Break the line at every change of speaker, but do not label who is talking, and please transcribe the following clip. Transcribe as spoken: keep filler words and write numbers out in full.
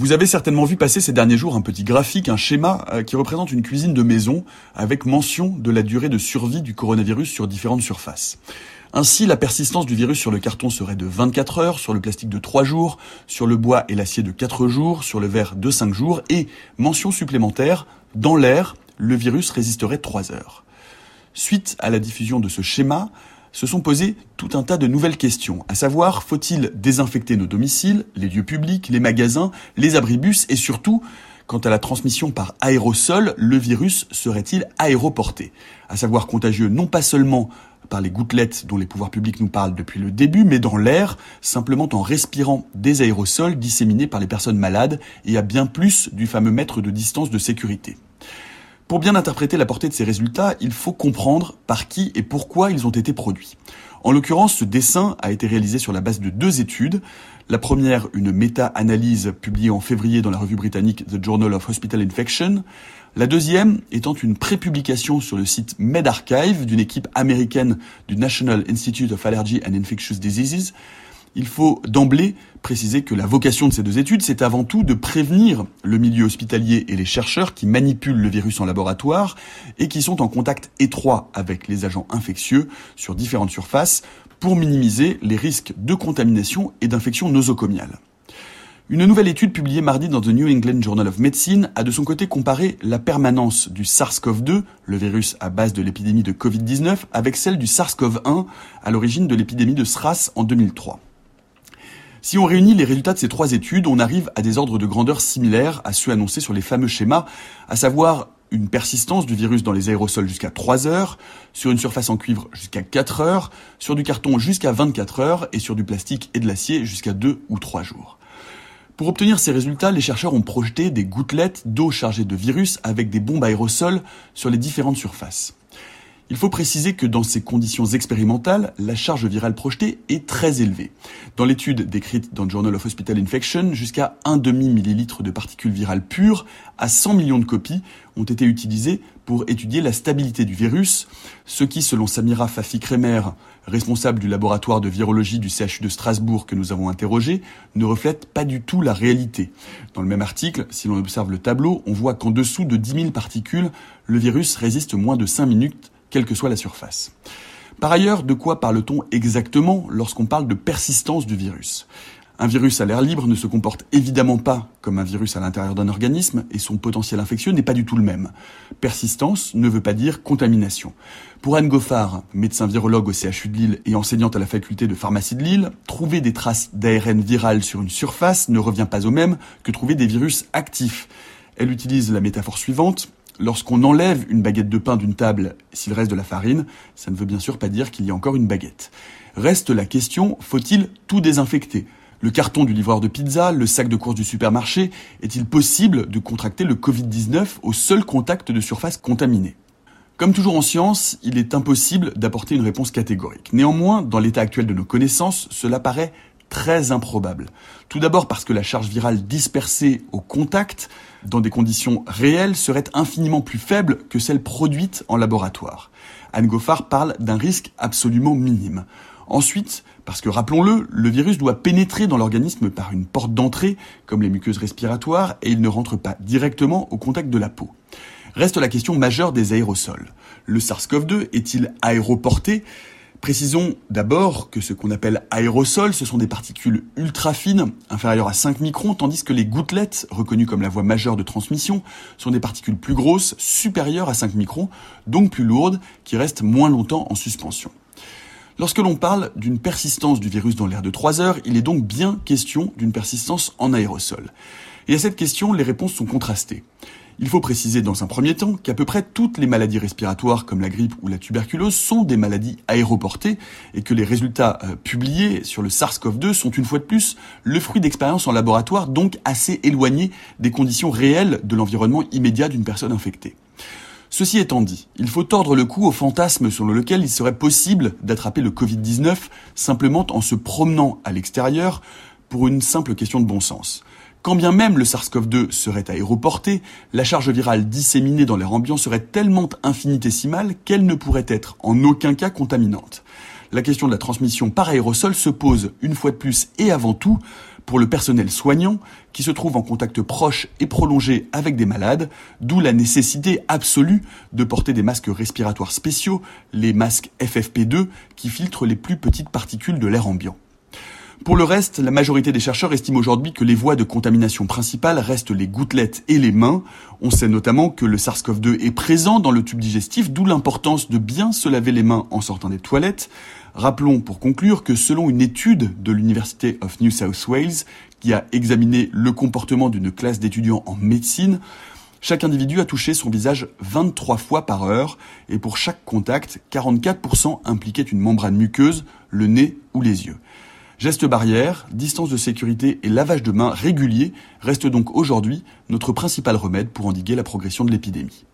Vous avez certainement vu passer ces derniers jours un petit graphique, un schéma euh, qui représente une cuisine de maison avec mention de la durée de survie du coronavirus sur différentes surfaces. Ainsi, la persistance du virus sur le carton serait de vingt-quatre heures, sur le plastique de trois jours, sur le bois et l'acier de quatre jours, sur le verre de cinq jours et, mention supplémentaire, dans l'air, le virus résisterait trois heures. Suite à la diffusion de ce schéma, se sont posées tout un tas de nouvelles questions, à savoir, faut-il désinfecter nos domiciles, les lieux publics, les magasins, les abribus et surtout, quant à la transmission par aérosol, le virus serait-il aéroporté, à savoir contagieux non pas seulement par les gouttelettes dont les pouvoirs publics nous parlent depuis le début, mais dans l'air, simplement en respirant des aérosols disséminés par les personnes malades et à bien plus du fameux mètre de distance de sécurité. Pour bien interpréter la portée de ces résultats, il faut comprendre par qui et pourquoi ils ont été produits. En l'occurrence, ce dessin a été réalisé sur la base de deux études. La première, une méta-analyse publiée en février dans la revue britannique The Journal of Hospital Infection. La deuxième étant une prépublication sur le site medRxiv d'une équipe américaine du National Institute of Allergy and Infectious Diseases. Il faut d'emblée préciser que la vocation de ces deux études, c'est avant tout de prévenir le milieu hospitalier et les chercheurs qui manipulent le virus en laboratoire et qui sont en contact étroit avec les agents infectieux sur différentes surfaces pour minimiser les risques de contamination et d'infection nosocomiale. Une nouvelle étude publiée mardi dans The New England Journal of Medicine a de son côté comparé la permanence du SARS-C o V deux, le virus à base de l'épidémie de covid dix-neuf, avec celle du SARS-C o V un à l'origine de l'épidémie de SRAS en deux mille trois. Si on réunit les résultats de ces trois études, on arrive à des ordres de grandeur similaires à ceux annoncés sur les fameux schémas, à savoir une persistance du virus dans les aérosols jusqu'à trois heures, sur une surface en cuivre jusqu'à quatre heures, sur du carton jusqu'à vingt-quatre heures et sur du plastique et de l'acier jusqu'à deux ou trois jours. Pour obtenir ces résultats, les chercheurs ont projeté des gouttelettes d'eau chargées de virus avec des bombes aérosols sur les différentes surfaces. Il faut préciser que dans ces conditions expérimentales, la charge virale projetée est très élevée. Dans l'étude décrite dans Journal of Hospital Infection, jusqu'à un demi-millilitre de particules virales pures à cent millions de copies ont été utilisées pour étudier la stabilité du virus, ce qui, selon Samira Fafi-Kremer, responsable du laboratoire de virologie du C H U de Strasbourg que nous avons interrogé, ne reflète pas du tout la réalité. Dans le même article, si l'on observe le tableau, on voit qu'en dessous de dix mille particules, le virus résiste moins de cinq minutes, quelle que soit la surface. Par ailleurs, de quoi parle-t-on exactement lorsqu'on parle de persistance du virus ? Un virus à l'air libre ne se comporte évidemment pas comme un virus à l'intérieur d'un organisme et son potentiel infectieux n'est pas du tout le même. Persistance ne veut pas dire contamination. Pour Anne Goffard, médecin virologue au C H U de Lille et enseignante à la faculté de pharmacie de Lille, trouver des traces d'A R N viral sur une surface ne revient pas au même que trouver des virus actifs. Elle utilise la métaphore suivante. Lorsqu'on enlève une baguette de pain d'une table, s'il reste de la farine, ça ne veut bien sûr pas dire qu'il y a encore une baguette. Reste la question, faut-il tout désinfecter ? Le carton du livreur de pizza, le sac de course du supermarché, est-il possible de contracter le covid dix-neuf au seul contact de surface contaminée ? Comme toujours en science, il est impossible d'apporter une réponse catégorique. Néanmoins, dans l'état actuel de nos connaissances, cela paraît très improbable. Tout d'abord parce que la charge virale dispersée au contact, dans des conditions réelles, serait infiniment plus faible que celle produite en laboratoire. Anne Goffard parle d'un risque absolument minime. Ensuite, parce que, rappelons-le, le virus doit pénétrer dans l'organisme par une porte d'entrée, comme les muqueuses respiratoires, et il ne rentre pas directement au contact de la peau. Reste la question majeure des aérosols. Le SARS-C o V deux est-il aéroporté ? Précisons d'abord que ce qu'on appelle aérosols, ce sont des particules ultra fines, inférieures à cinq microns, tandis que les gouttelettes, reconnues comme la voie majeure de transmission, sont des particules plus grosses, supérieures à cinq microns, donc plus lourdes, qui restent moins longtemps en suspension. Lorsque l'on parle d'une persistance du virus dans l'air de trois heures, il est donc bien question d'une persistance en aérosol. Et à cette question, les réponses sont contrastées. Il faut préciser dans un premier temps qu'à peu près toutes les maladies respiratoires comme la grippe ou la tuberculose sont des maladies aéroportées et que les résultats euh, publiés sur le SARS-C o V deux sont une fois de plus le fruit d'expériences en laboratoire, donc assez éloignées des conditions réelles de l'environnement immédiat d'une personne infectée. Ceci étant dit, il faut tordre le cou au fantasme selon lequel il serait possible d'attraper le covid dix-neuf simplement en se promenant à l'extérieur pour une simple question de bon sens. Quand bien même le SARS-C o V deux serait aéroporté, la charge virale disséminée dans l'air ambiant serait tellement infinitésimale qu'elle ne pourrait être en aucun cas contaminante. La question de la transmission par aérosol se pose une fois de plus et avant tout pour le personnel soignant qui se trouve en contact proche et prolongé avec des malades, d'où la nécessité absolue de porter des masques respiratoires spéciaux, les masques F F P deux, qui filtrent les plus petites particules de l'air ambiant. Pour le reste, la majorité des chercheurs estiment aujourd'hui que les voies de contamination principales restent les gouttelettes et les mains. On sait notamment que le SARS-CoV deux est présent dans le tube digestif, d'où l'importance de bien se laver les mains en sortant des toilettes. Rappelons pour conclure que selon une étude de l'University of New South Wales, qui a examiné le comportement d'une classe d'étudiants en médecine, chaque individu a touché son visage vingt-trois fois par heure, et pour chaque contact, quarante-quatre pour cent impliquaient une membrane muqueuse, le nez ou les yeux. Gestes barrières, distance de sécurité et lavage de mains réguliers restent donc aujourd'hui notre principal remède pour endiguer la progression de l'épidémie.